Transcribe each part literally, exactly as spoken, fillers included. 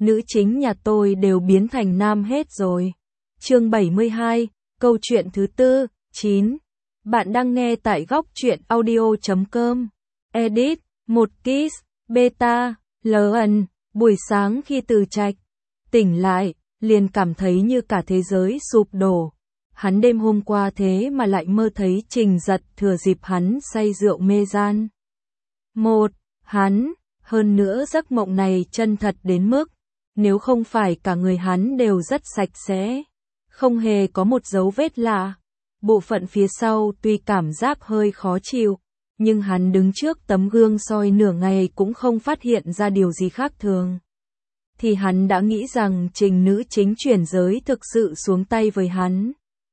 nữ chính nhà tôi đều biến thành nam hết rồi. Chương bảy mươi hai, câu chuyện thứ tư, chín. Bạn đang nghe tại góc truyện audio chấm com. Edit, một kiss, beta, ln. Buổi sáng khi Từ Trạch tỉnh lại, liền cảm thấy như cả thế giới sụp đổ. Hắn đêm hôm qua thế mà lại mơ thấy Trình Giật thừa dịp hắn say rượu mê gian. Một, hắn, hơn nữa giấc mộng này chân thật đến mức, nếu không phải cả người hắn đều rất sạch sẽ, không hề có một dấu vết lạ. Bộ phận phía sau tuy cảm giác hơi khó chịu, nhưng hắn đứng trước tấm gương soi nửa ngày cũng không phát hiện ra điều gì khác thường. Thì hắn đã nghĩ rằng Trình nữ chính chuyển giới thực sự xuống tay với hắn.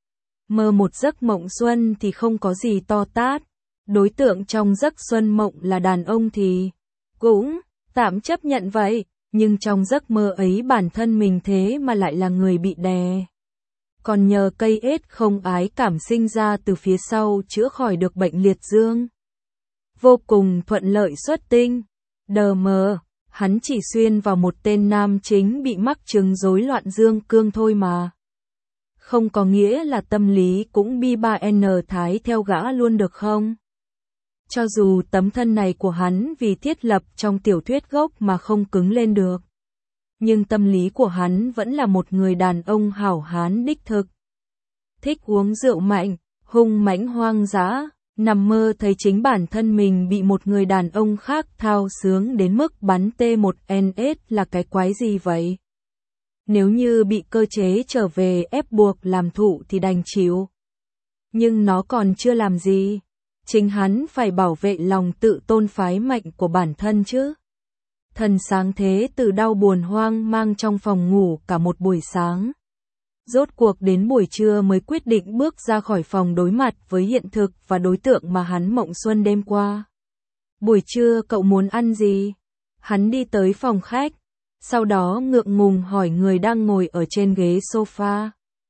Mơ một giấc mộng xuân thì không có gì to tát, đối tượng trong giấc xuân mộng là đàn ông thì cũng tạm chấp nhận vậy, nhưng trong giấc mơ ấy bản thân mình thế mà lại là người bị đè. Còn nhờ cây ết không ái cảm sinh ra từ phía sau chữa khỏi được bệnh liệt dương. Vô cùng thuận lợi xuất tinh. Đờ mờ, hắn chỉ xuyên vào một tên nam chính bị mắc chứng rối loạn dương cương thôi mà. Không có nghĩa là tâm lý cũng bi ba en thái theo gã luôn được không? Cho dù tấm thân này của hắn vì thiết lập trong tiểu thuyết gốc mà không cứng lên được, nhưng tâm lý của hắn vẫn là một người đàn ông hảo hán đích thực. Thích uống rượu mạnh, hung mãnh hoang dã, nằm mơ thấy chính bản thân mình bị một người đàn ông khác thao sướng đến mức bắn T một N S là cái quái gì vậy? Nếu như bị cơ chế trở về ép buộc làm thụ thì đành chịu. Nhưng nó còn chưa làm gì. Chính hắn phải bảo vệ lòng tự tôn phái mạnh của bản thân chứ. Thần sáng thế từ đau buồn hoang mang trong phòng ngủ cả một buổi sáng. Rốt cuộc đến buổi trưa mới quyết định bước ra khỏi phòng đối mặt với hiện thực và đối tượng mà hắn mộng xuân đêm qua. Buổi trưa cậu muốn ăn gì? Hắn đi tới phòng khách, sau đó ngượng ngùng hỏi người đang ngồi ở trên ghế sofa.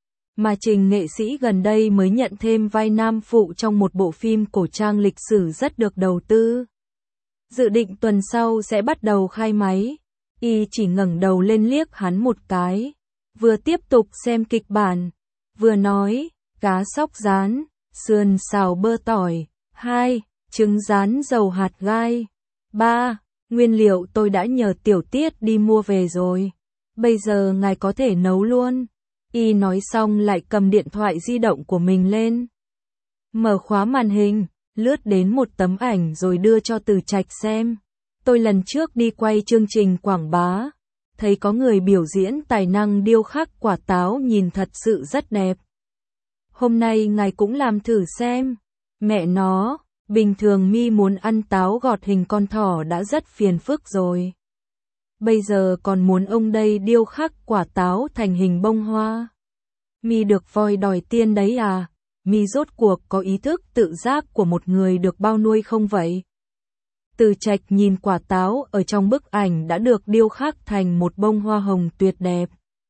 Mà Trình nghệ sĩ gần đây mới nhận thêm vai nam phụ trong một bộ phim cổ trang lịch sử rất được đầu tư. Dự định tuần sau sẽ bắt đầu khai máy. Y chỉ ngẩng đầu lên liếc hắn một cái, vừa tiếp tục xem kịch bản, vừa nói, cá sóc rán, sườn xào bơ tỏi, hai, trứng rán dầu hạt gai, ba, nguyên liệu tôi đã nhờ Tiểu Tiết đi mua về rồi. Bây giờ ngài có thể nấu luôn. Y nói xong lại cầm điện thoại di động của mình lên. Mở khóa màn hình, lướt đến một tấm ảnh rồi đưa cho Từ Trạch xem. Tôi lần trước đi quay chương trình quảng bá, thấy có người biểu diễn tài năng điêu khắc quả táo nhìn thật sự rất đẹp. Hôm nay ngài cũng làm thử xem. Mẹ nó, bình thường mi muốn ăn táo gọt hình con thỏ đã rất phiền phức rồi. Bây giờ còn muốn ông đây điêu khắc quả táo thành hình bông hoa. Mi được voi đòi tiên đấy à? Mi rốt cuộc có ý thức tự giác của một người được bao nuôi không vậy? Từ Trạch nhìn quả táo ở trong bức ảnh đã được điêu khắc thành một bông hoa hồng tuyệt đẹp.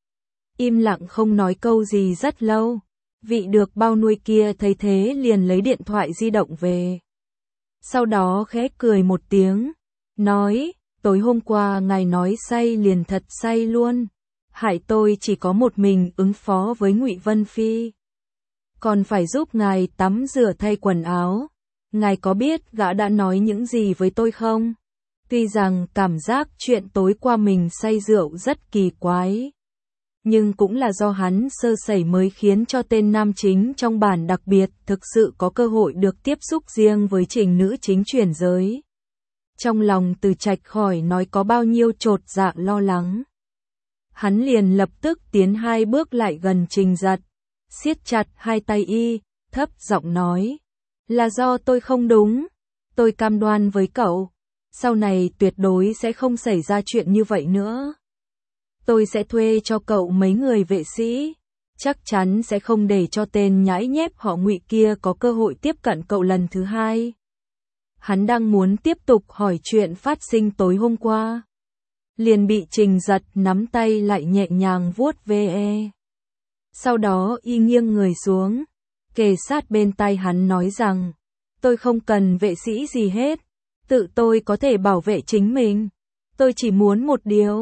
Im lặng không nói câu gì rất lâu. Vị được bao nuôi kia thấy thế liền lấy điện thoại di động về. Sau đó khẽ cười một tiếng, nói, tối hôm qua ngài nói say liền thật say luôn. Hại tôi chỉ có một mình ứng phó với Ngụy Vân Phi. Còn phải giúp ngài tắm rửa thay quần áo. Ngài có biết gã đã nói những gì với tôi không? Tuy rằng cảm giác chuyện tối qua mình say rượu rất kỳ quái, nhưng cũng là do hắn sơ sẩy mới khiến cho tên nam chính trong bản đặc biệt thực sự có cơ hội được tiếp xúc riêng với Trình nữ chính chuyển giới. Trong lòng Từ Trạch khỏi nói có bao nhiêu chột dạ lo lắng. Hắn liền lập tức tiến hai bước lại gần Trình Giật, siết chặt hai tay y, thấp giọng nói, là do tôi không đúng, tôi cam đoan với cậu, sau này tuyệt đối sẽ không xảy ra chuyện như vậy nữa. Tôi sẽ thuê cho cậu mấy người vệ sĩ, chắc chắn sẽ không để cho tên nhãi nhép họ Ngụy kia có cơ hội tiếp cận cậu lần thứ hai. Hắn đang muốn tiếp tục hỏi chuyện phát sinh tối hôm qua, liền bị Trình Giật nắm tay lại nhẹ nhàng vuốt ve. Sau đó y nghiêng người xuống, kề sát bên tai hắn nói rằng, tôi không cần vệ sĩ gì hết, tự tôi có thể bảo vệ chính mình, tôi chỉ muốn một điều,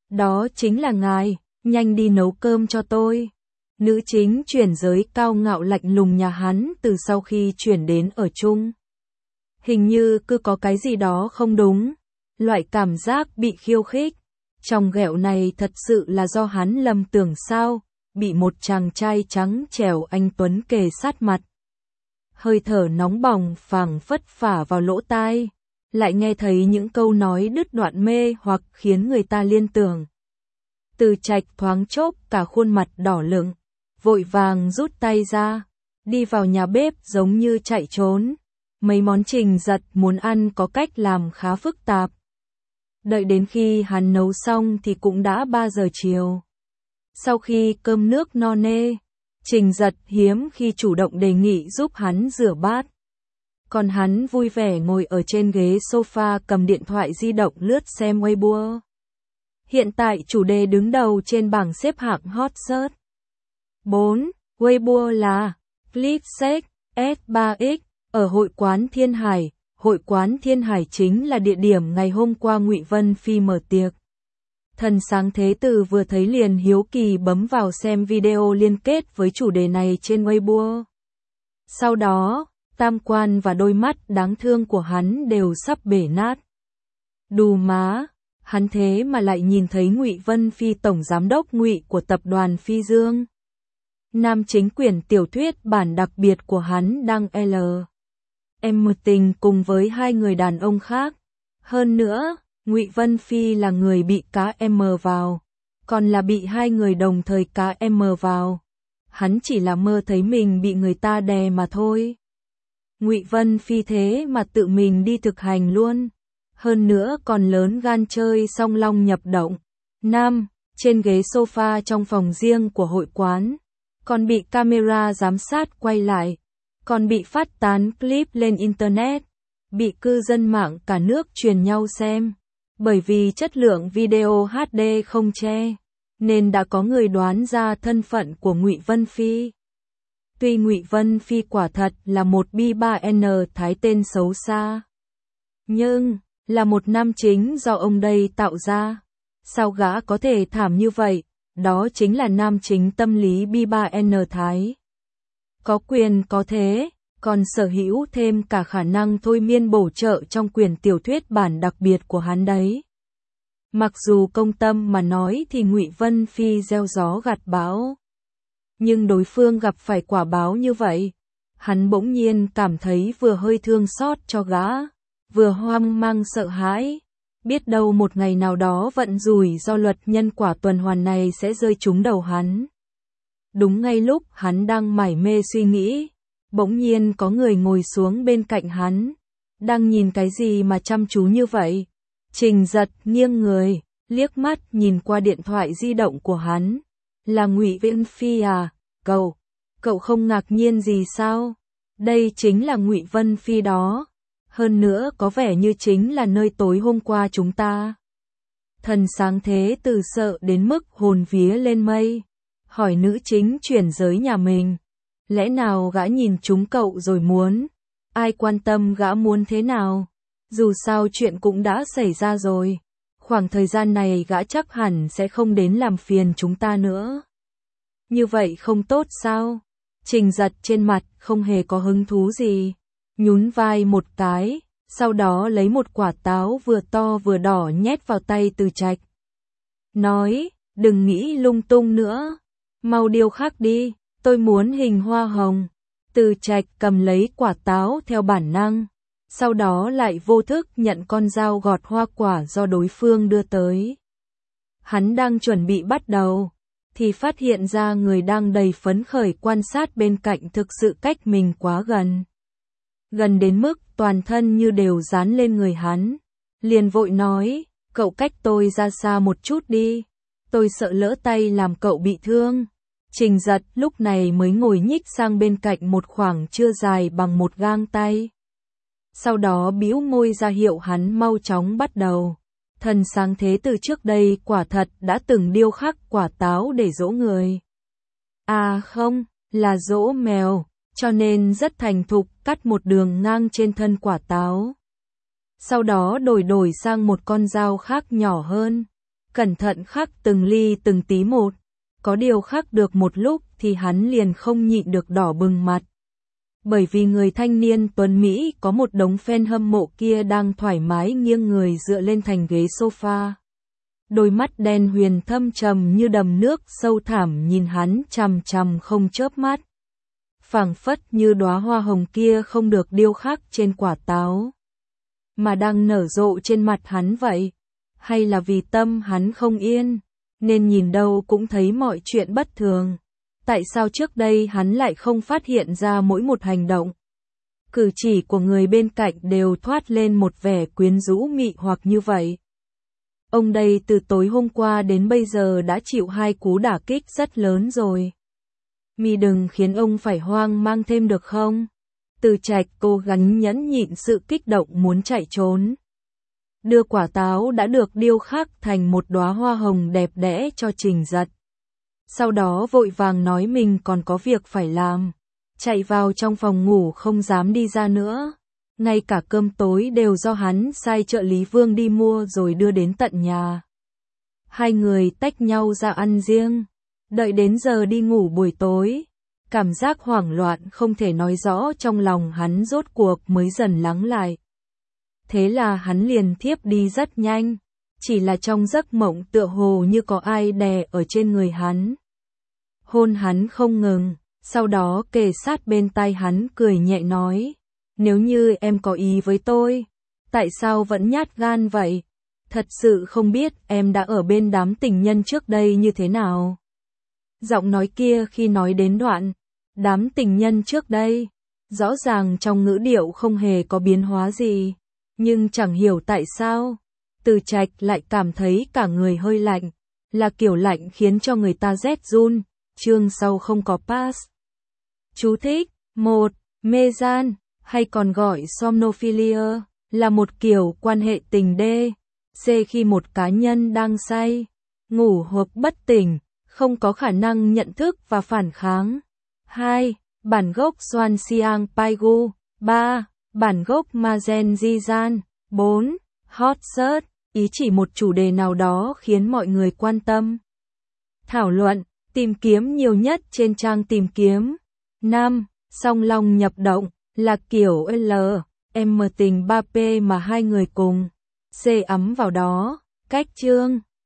Đó chính là ngài, nhanh đi nấu cơm cho tôi. Nữ chính chuyển giới cao ngạo lạnh lùng nhà hắn từ sau khi chuyển đến ở chung. Hình như cứ có cái gì đó không đúng, loại cảm giác bị khiêu khích. Trong ghẹo này thật sự là do hắn lầm tưởng sao, bị một chàng trai trắng trẻo anh tuấn kề sát mặt. Hơi thở nóng bỏng phảng phất phả vào lỗ tai, lại nghe thấy những câu nói đứt đoạn mê hoặc khiến người ta liên tưởng. Từ Trạch thoáng chốc cả khuôn mặt đỏ lựng, vội vàng rút tay ra, đi vào nhà bếp giống như chạy trốn. Mấy món Trình Giật muốn ăn có cách làm khá phức tạp. Đợi đến khi hắn nấu xong thì cũng đã ba giờ chiều. Sau khi cơm nước no nê, Trình Giật hiếm khi chủ động đề nghị giúp hắn rửa bát. Còn hắn vui vẻ ngồi ở trên ghế sofa cầm điện thoại di động lướt xem Weibo. Hiện tại chủ đề đứng đầu trên bảng xếp hạng hot search. bốn. Weibo là Clipsec S ba X ở hội quán Thiên Hải. Hội quán Thiên Hải chính là địa điểm ngày hôm qua Ngụy Vân Phi mở tiệc. Thần Sáng Thế Tử vừa thấy liền hiếu kỳ bấm vào xem video liên kết với chủ đề này trên Weibo. Sau đó, tam quan và đôi mắt đáng thương của hắn đều sắp bể nát. Đù má, hắn thế mà lại nhìn thấy Ngụy Vân Phi tổng giám đốc Ngụy của tập đoàn Phi Dương. Nam chính quyển tiểu thuyết bản đặc biệt của hắn đang L. M tình cùng với hai người đàn ông khác. Hơn nữa, Ngụy Vân Phi là người bị cá M vào, còn là bị hai người đồng thời cá M vào. Hắn chỉ là mơ thấy mình bị người ta đè mà thôi. Ngụy Vân Phi thế mà tự mình đi thực hành luôn. Hơn nữa còn lớn gan chơi song long nhập động. Năm, trên ghế sofa trong phòng riêng của hội quán, còn bị camera giám sát quay lại, còn bị phát tán clip lên internet, bị cư dân mạng cả nước truyền nhau xem. Bởi vì chất lượng video hát đê không che, nên đã có người đoán ra thân phận của Ngụy Vân Phi. Tuy Ngụy Vân Phi quả thật là một bi ba N thái tên xấu xa, nhưng là một nam chính do ông đây tạo ra. Sao gã có thể thảm như vậy? Đó chính là nam chính tâm lý bi ba N thái. Có quyền có thế, còn sở hữu thêm cả khả năng thôi miên bổ trợ trong quyển tiểu thuyết bản đặc biệt của hắn đấy. Mặc dù công tâm mà nói thì Ngụy Vân Phi gieo gió gặt bão, nhưng đối phương gặp phải quả báo như vậy, hắn bỗng nhiên cảm thấy vừa hơi thương xót cho gã, vừa hoang mang sợ hãi. Biết đâu một ngày nào đó vận rủi do luật nhân quả tuần hoàn này sẽ rơi trúng đầu hắn. Đúng ngay lúc hắn đang mải mê suy nghĩ, bỗng nhiên có người ngồi xuống bên cạnh hắn. Đang nhìn cái gì mà chăm chú như vậy? Trình Giật nghiêng người, liếc mắt nhìn qua điện thoại di động của hắn. Là Ngụy Vân Phi à? Cậu, cậu không ngạc nhiên gì sao? Đây chính là Ngụy Vân Phi đó. Hơn nữa có vẻ như chính là nơi tối hôm qua chúng ta. Thần Sáng Thế Tử sợ đến mức hồn vía lên mây, hỏi nữ chính chuyển giới nhà mình. Lẽ nào gã nhìn chúng cậu rồi muốn? Ai quan tâm gã muốn thế nào? Dù sao chuyện cũng đã xảy ra rồi. Khoảng thời gian này gã chắc hẳn sẽ không đến làm phiền chúng ta nữa. Như vậy không tốt sao? Trình Giật trên mặt không hề có hứng thú gì, nhún vai một cái, sau đó lấy một quả táo vừa to vừa đỏ nhét vào tay Từ Trạch. Nói, đừng nghĩ lung tung nữa, mau điêu khắc đi, tôi muốn hình hoa hồng. Từ Trạch cầm lấy quả táo theo bản năng, sau đó lại vô thức nhận con dao gọt hoa quả do đối phương đưa tới. Hắn đang chuẩn bị bắt đầu, thì phát hiện ra người đang đầy phấn khởi quan sát bên cạnh thực sự cách mình quá gần. Gần đến mức toàn thân như đều dán lên người hắn. Liền vội nói, cậu cách tôi ra xa một chút đi, tôi sợ lỡ tay làm cậu bị thương. Trình Giật lúc này mới ngồi nhích sang bên cạnh một khoảng chưa dài bằng một gang tay. Sau đó bĩu môi ra hiệu hắn mau chóng bắt đầu. Thần Sáng Thế Tử trước đây quả thật đã từng điêu khắc quả táo để dỗ người. À không, là dỗ mèo, cho nên rất thành thục cắt một đường ngang trên thân quả táo. Sau đó đổi đổi sang một con dao khác nhỏ hơn, cẩn thận khắc từng ly từng tí một. Có điều khắc được một lúc thì hắn liền không nhịn được đỏ bừng mặt. Bởi vì người thanh niên tuấn Mỹ có một đống fan hâm mộ kia đang thoải mái nghiêng người dựa lên thành ghế sofa. Đôi mắt đen huyền thâm trầm như đầm nước sâu thẳm nhìn hắn chằm chằm không chớp mắt. Phảng phất như đóa hoa hồng kia không được điêu khắc trên quả táo, mà đang nở rộ trên mặt hắn vậy. Hay là vì tâm hắn không yên, nên nhìn đâu cũng thấy mọi chuyện bất thường. Tại sao trước đây hắn lại không phát hiện ra mỗi một hành động, cử chỉ của người bên cạnh đều thoát lên một vẻ quyến rũ mị hoặc như vậy? Ông đây từ tối hôm qua đến bây giờ đã chịu hai cú đả kích rất lớn rồi. Mi đừng khiến ông phải hoang mang thêm được không? Từ Trạch cố gắng nhẫn nhịn sự kích động muốn chạy trốn. Đưa quả táo đã được điêu khắc thành một đóa hoa hồng đẹp đẽ cho Trình Giật. Sau đó vội vàng nói mình còn có việc phải làm. Chạy vào trong phòng ngủ không dám đi ra nữa. Ngay cả cơm tối đều do hắn sai trợ lý Vương đi mua rồi đưa đến tận nhà. Hai người tách nhau ra ăn riêng. Đợi đến giờ đi ngủ buổi tối, cảm giác hoảng loạn không thể nói rõ trong lòng hắn rốt cuộc mới dần lắng lại. Thế là hắn liền thiếp đi rất nhanh, chỉ là trong giấc mộng tựa hồ như có ai đè ở trên người hắn. Hôn hắn không ngừng, sau đó kề sát bên tai hắn cười nhẹ nói, nếu như em có ý với tôi, tại sao vẫn nhát gan vậy? Thật sự không biết em đã ở bên đám tình nhân trước đây như thế nào. Giọng nói kia khi nói đến đoạn đám tình nhân trước đây, rõ ràng trong ngữ điệu không hề có biến hóa gì, nhưng chẳng hiểu tại sao, Từ Trạch lại cảm thấy cả người hơi lạnh, là kiểu lạnh khiến cho người ta rét run. Chương sau không có pass. Chú thích: một. Mê gian, hay còn gọi somnophilia, là một kiểu quan hệ tình đê, xê khi một cá nhân đang say, ngủ hoặc bất tỉnh, không có khả năng nhận thức và phản kháng. hai. Bản gốc Soan Siang Paigu. ba. Bản gốc Mazen Zizan. bốn. Hot search, ý chỉ một chủ đề nào đó khiến mọi người quan tâm, thảo luận, tìm kiếm nhiều nhất trên trang tìm kiếm. năm. Song long nhập động, là kiểu L, M tình ba P mà hai người cùng C ấm vào đó. Cách chương